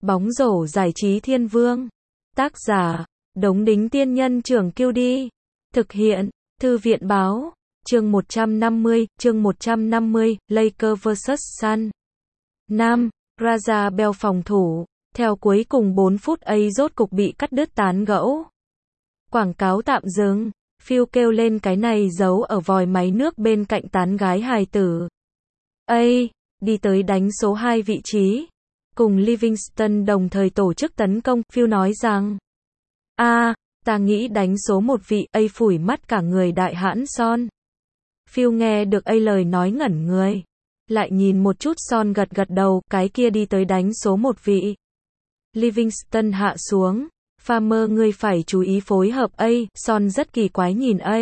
Bóng rổ giải trí thiên vương. Tác giả, Đống Đính Tiên Nhân Trưởng Kiêu Đi. Thực hiện, Thư viện Báo. Chương 150, Lakers vs Sun. Nam, Raja Bell phòng thủ. Theo cuối cùng 4 phút ấy rốt cục bị cắt đứt tán gẫu. Quảng cáo tạm dừng. Phil kêu lên cái này giấu ở vòi máy nước bên cạnh tán gái hài tử. Ây, đi tới đánh số 2 vị trí. Cùng Livingston đồng thời tổ chức tấn công, Phil nói rằng. Ta nghĩ đánh số 1 vị, A phủi mắt cả người đại hãn Son. Phil nghe được A lời nói ngẩn người. Lại nhìn một chút Son gật gật đầu, cái kia đi tới đánh số 1 vị. Livingston hạ xuống. Farmer ngươi phải chú ý phối hợp A, Son rất kỳ quái nhìn A.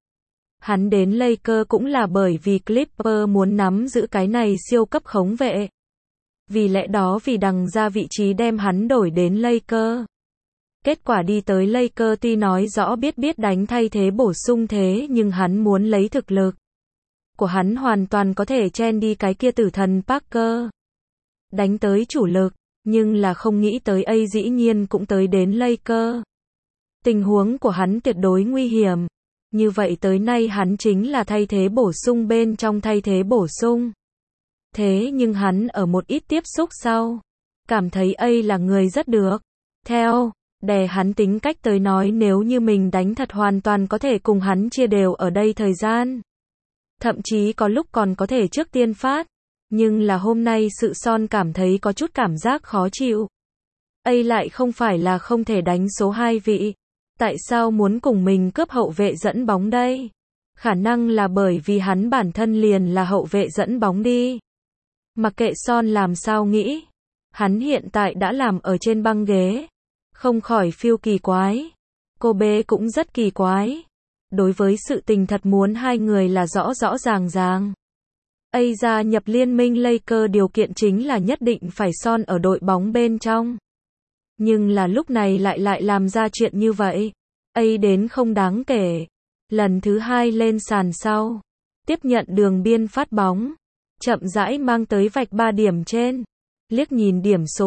Hắn đến Lakers cũng là bởi vì Clippers muốn nắm giữ cái này siêu cấp khống vệ. Vì lẽ đó vì đằng ra vị trí đem hắn đổi đến Lakers. Kết quả đi tới Lakers tuy nói rõ biết đánh thay thế bổ sung thế nhưng hắn muốn lấy thực lực của hắn hoàn toàn có thể chen đi cái kia tử thần Parker. Đánh tới chủ lực, nhưng là không nghĩ tới A dĩ nhiên cũng tới đến Lakers. Tình huống của hắn tuyệt đối nguy hiểm. Như vậy tới nay hắn chính là thay thế bổ sung bên trong thay thế bổ sung. Thế nhưng hắn ở một ít tiếp xúc sau, cảm thấy A là người rất được. Theo, đè hắn tính cách tới nói nếu như mình đánh thật hoàn toàn có thể cùng hắn chia đều ở đây thời gian. Thậm chí có lúc còn có thể trước tiên phát. Nhưng là hôm nay sự Son cảm thấy có chút cảm giác khó chịu. A lại không phải là không thể đánh số 2 vị. Tại sao muốn cùng mình cướp hậu vệ dẫn bóng đây? Khả năng là bởi vì hắn bản thân liền là hậu vệ dẫn bóng đi. Mặc kệ Son làm sao nghĩ. Hắn hiện tại đã làm ở trên băng ghế. Không khỏi phiêu kỳ quái. Cô bé cũng rất kỳ quái. Đối với sự tình thật muốn hai người là rõ ràng. A gia nhập liên minh Lakers điều kiện chính là nhất định phải Son ở đội bóng bên trong. Nhưng là lúc này lại làm ra chuyện như vậy. A đến không đáng kể. Lần thứ 2 lên sàn sau. Tiếp nhận đường biên phát bóng. Chậm rãi mang tới vạch 3 điểm trên. Liếc nhìn điểm số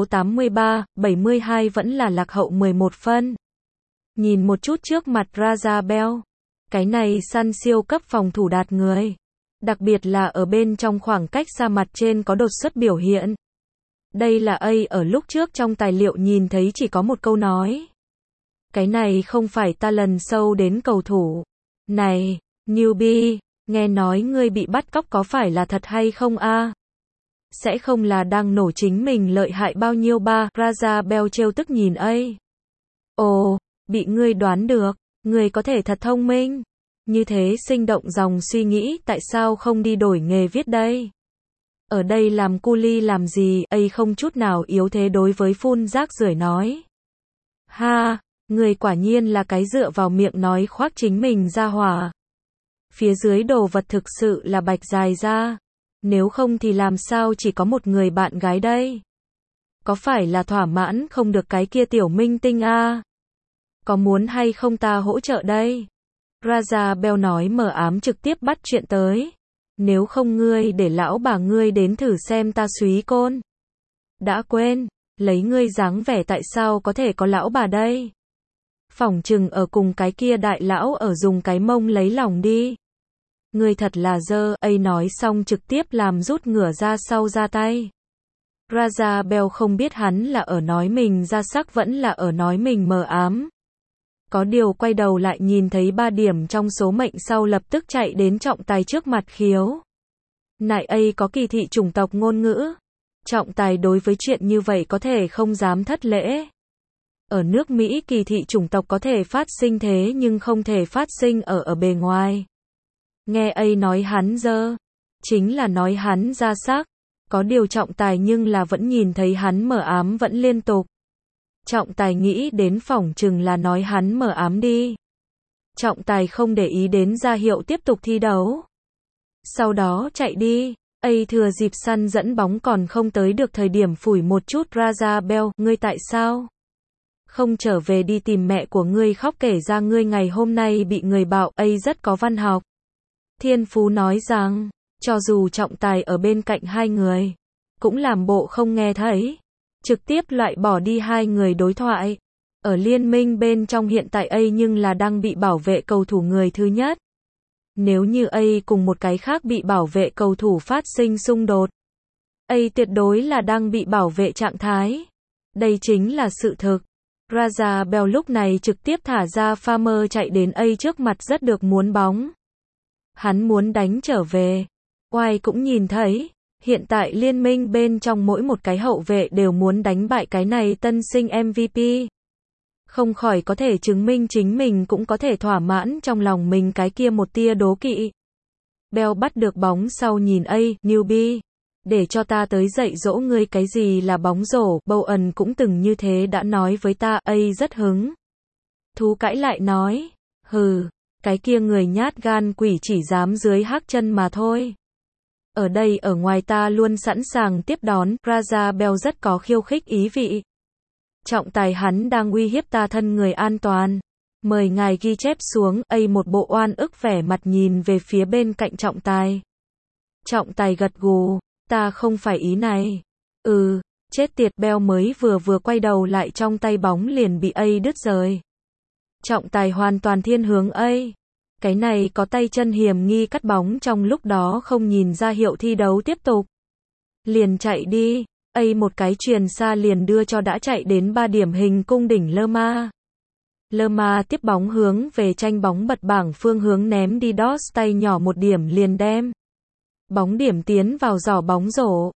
83-72 vẫn là lạc hậu 11 phân. Nhìn một chút trước mặt Raja Bell. Cái này Sun siêu cấp phòng thủ đạt người. Đặc biệt là ở bên trong khoảng cách xa mặt trên có đột xuất biểu hiện. Đây là A ở lúc trước trong tài liệu nhìn thấy chỉ có một câu nói. Cái này không phải ta lần sâu đến cầu thủ. Này, newbie, nghe nói ngươi bị bắt cóc có phải là thật hay không a? Sẽ không là đang nổ chính mình lợi hại bao nhiêu ba? Raja Bell trêu tức nhìn A. Ồ, bị ngươi đoán được, ngươi có thể thật thông minh. Như thế sinh động dòng suy nghĩ tại sao không đi đổi nghề viết đây? Ở đây làm cu li làm gì? A không chút nào yếu thế đối với phun rác rưởi nói. Ha, người quả nhiên là cái dựa vào miệng nói khoác chính mình ra hỏa. Phía dưới đồ vật thực sự là bạch dài ra. Nếu không thì làm sao chỉ có một người bạn gái đây? Có phải là thỏa mãn không được cái kia tiểu minh tinh a? Có muốn hay không ta hỗ trợ đây? Raja Bell nói mờ ám trực tiếp bắt chuyện tới. Nếu không ngươi để lão bà ngươi đến thử xem ta súy côn. Đã quên, lấy ngươi dáng vẻ tại sao có thể có lão bà đây? Phỏng chừng ở cùng cái kia đại lão ở dùng cái mông lấy lòng đi. Ngươi thật là dơ, A nói xong trực tiếp làm rút ngửa ra sau ra tay. Raja Bell không biết hắn là ở nói mình ra sắc vẫn là ở nói mình mờ ám. Có điều quay đầu lại nhìn thấy 3 điểm trong số mệnh sau lập tức chạy đến trọng tài trước mặt khiếu. Nại A có kỳ thị chủng tộc ngôn ngữ. Trọng tài đối với chuyện như vậy có thể không dám thất lễ. Ở nước Mỹ kỳ thị chủng tộc có thể phát sinh thế nhưng không thể phát sinh ở bề ngoài. Nghe A nói hắn dơ, chính là nói hắn ra sắc. Có điều trọng tài nhưng là vẫn nhìn thấy hắn mờ ám vẫn liên tục. Trọng tài nghĩ đến phỏng chừng là nói hắn mờ ám đi. Trọng tài không để ý đến ra hiệu tiếp tục thi đấu. Sau đó chạy đi. A thừa dịp Sun dẫn bóng còn không tới được thời điểm phủi một chút Raja Bell. Ngươi tại sao không trở về đi tìm mẹ của ngươi khóc kể ra ngươi ngày hôm nay bị người bạo? A rất có văn học. Thiên phú nói rằng, cho dù trọng tài ở bên cạnh hai người, cũng làm bộ không nghe thấy. trực tiếp loại bỏ đi hai người đối thoại. Ở liên minh bên trong hiện tại A nhưng là đang bị bảo vệ cầu thủ người thứ nhất. Nếu như A cùng một cái khác bị bảo vệ cầu thủ phát sinh xung đột, A tuyệt đối là đang bị bảo vệ trạng thái. Đây chính là sự thực. Raja Bell lúc này trực tiếp thả ra Farmer chạy đến A trước mặt rất được muốn bóng. Hắn muốn đánh trở về. White cũng nhìn thấy, hiện tại liên minh bên trong mỗi một cái hậu vệ đều muốn đánh bại cái này tân sinh MVP. Không khỏi có thể chứng minh chính mình cũng có thể thỏa mãn trong lòng mình cái kia một tia đố kỵ. Bell bắt được bóng sau nhìn A, newbie. Để cho ta tới dạy dỗ ngươi cái gì là bóng rổ, Bowen cũng từng như thế đã nói với ta, A rất hứng thú cãi lại nói, hừ, cái kia người nhát gan quỷ chỉ dám dưới hắc chân mà thôi. Ở đây ở ngoài ta luôn sẵn sàng tiếp đón, Raja Bell rất có khiêu khích ý vị. Trọng tài hắn đang uy hiếp ta thân người an toàn. Mời ngài ghi chép xuống, A một bộ oan ức vẻ mặt nhìn về phía bên cạnh trọng tài. Trọng tài gật gù, ta không phải ý này. Chết tiệt, Bell mới vừa quay đầu lại trong tay bóng liền bị A đứt rời. Trọng tài hoàn toàn thiên hướng A. Cái này có tay chân hiểm nghi cắt bóng trong lúc đó không nhìn ra hiệu thi đấu tiếp tục. Liền chạy đi, A một cái chuyền xa liền đưa cho đã chạy đến 3 điểm hình cung đỉnh Lerma. Lerma tiếp bóng hướng về tranh bóng bật bảng phương hướng ném đi Doss tay nhỏ một điểm liền đem. Bóng điểm tiến vào giỏ bóng rổ.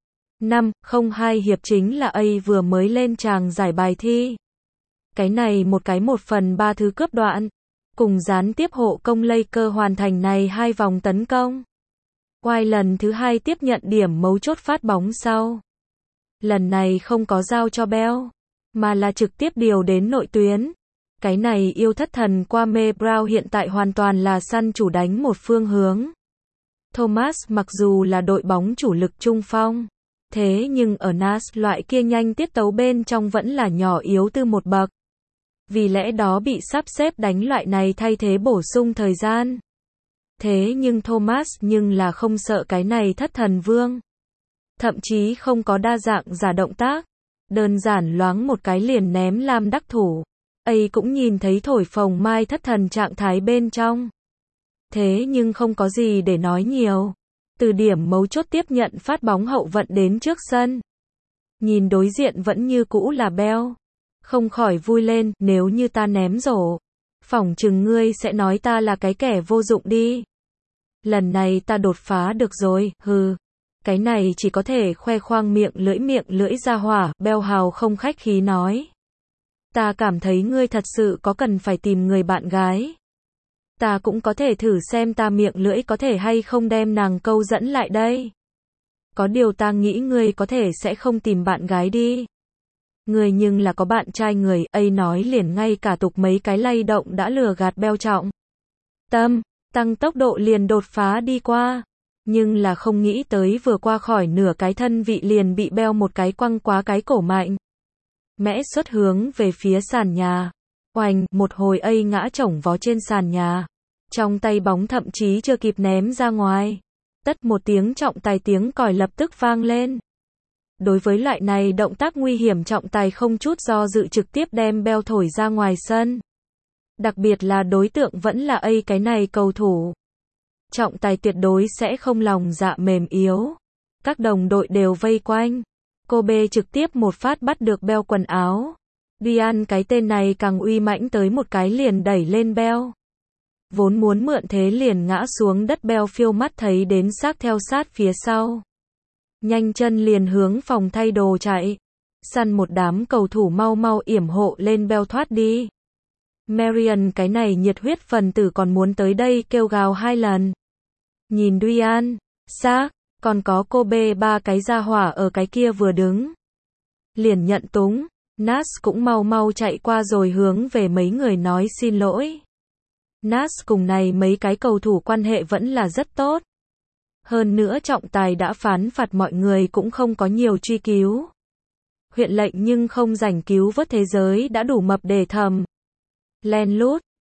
5-0-2 hiệp chính là A vừa mới lên tràng giải bài thi. Cái này một cái 1/3 thứ cướp đoạn. Cùng gián tiếp hộ công Lakers hoàn thành này 2 vòng tấn công. White lần thứ 2 tiếp nhận điểm mấu chốt phát bóng sau. Lần này không có giao cho Bell, mà là trực tiếp điều đến nội tuyến. Cái này yêu thất thần Kwame Brown hiện tại hoàn toàn là săn chủ đánh một phương hướng. Thomas mặc dù là đội bóng chủ lực trung phong, thế nhưng ở Nash loại kia nhanh tiết tấu bên trong vẫn là nhỏ yếu từ một bậc. Vì lẽ đó bị sắp xếp đánh loại này thay thế bổ sung thời gian. Thế nhưng Thomas nhưng là không sợ cái này thất thần vương. Thậm chí không có đa dạng giả động tác. Đơn giản loáng một cái liền ném lam đắc thủ. A cũng nhìn thấy thổi phồng mai thất thần trạng thái bên trong. Thế nhưng không có gì để nói nhiều. Từ điểm mấu chốt tiếp nhận phát bóng hậu vận đến trước sân. Nhìn đối diện vẫn như cũ là Bell. Không khỏi vui lên, nếu như ta ném rổ. Phỏng chừng ngươi sẽ nói ta là cái kẻ vô dụng đi. Lần này ta đột phá được rồi, hừ. Cái này chỉ có thể khoe khoang miệng lưỡi ra hỏa, Bell hào không khách khí nói. Ta cảm thấy ngươi thật sự có cần phải tìm người bạn gái. Ta cũng có thể thử xem ta miệng lưỡi có thể hay không đem nàng câu dẫn lại đây. Có điều ta nghĩ ngươi có thể sẽ không tìm bạn gái đi. Ngươi nhưng là có bạn trai người, A nói liền ngay cả tục mấy cái lay động đã lừa gạt Bell trọng. Tăng tốc độ liền đột phá đi qua. Nhưng là không nghĩ tới vừa qua khỏi nửa cái thân vị liền bị Bell một cái quăng quá cái cổ mạnh. Mẽ xuất hướng về phía sàn nhà. Oành, một hồi A ngã chổng vó trên sàn nhà. Trong tay bóng thậm chí chưa kịp ném ra ngoài. Tất một tiếng trọng tài tiếng còi lập tức vang lên. Đối với loại này động tác nguy hiểm trọng tài không chút do dự trực tiếp đem Bell thổi ra ngoài sân. Đặc biệt là đối tượng vẫn là A cái này cầu thủ. Trọng tài tuyệt đối sẽ không lòng dạ mềm yếu. Các đồng đội đều vây quanh. Kobe trực tiếp một phát bắt được Bell quần áo. Dian cái tên này càng uy mãnh tới một cái liền đẩy lên Bell. Vốn muốn mượn thế liền ngã xuống đất Bell phiêu mắt thấy đến xác theo sát phía sau. Nhanh chân liền hướng phòng thay đồ chạy. Săn một đám cầu thủ mau mau yểm hộ lên Bell thoát đi. Marion cái này nhiệt huyết phần tử còn muốn tới đây kêu gào 2 lần. Nhìn Dian, xác, còn có Kobe 3 cái gia hỏa ở cái kia vừa đứng. Liền nhận túng, Nash cũng mau mau chạy qua rồi hướng về mấy người nói xin lỗi. Nash cùng này mấy cái cầu thủ quan hệ vẫn là rất tốt. Hơn nữa trọng tài đã phán phạt mọi người cũng không có nhiều truy cứu. Huyện lệnh nhưng không rảnh cứu vớt thế giới đã đủ mập để thầm. Len lút,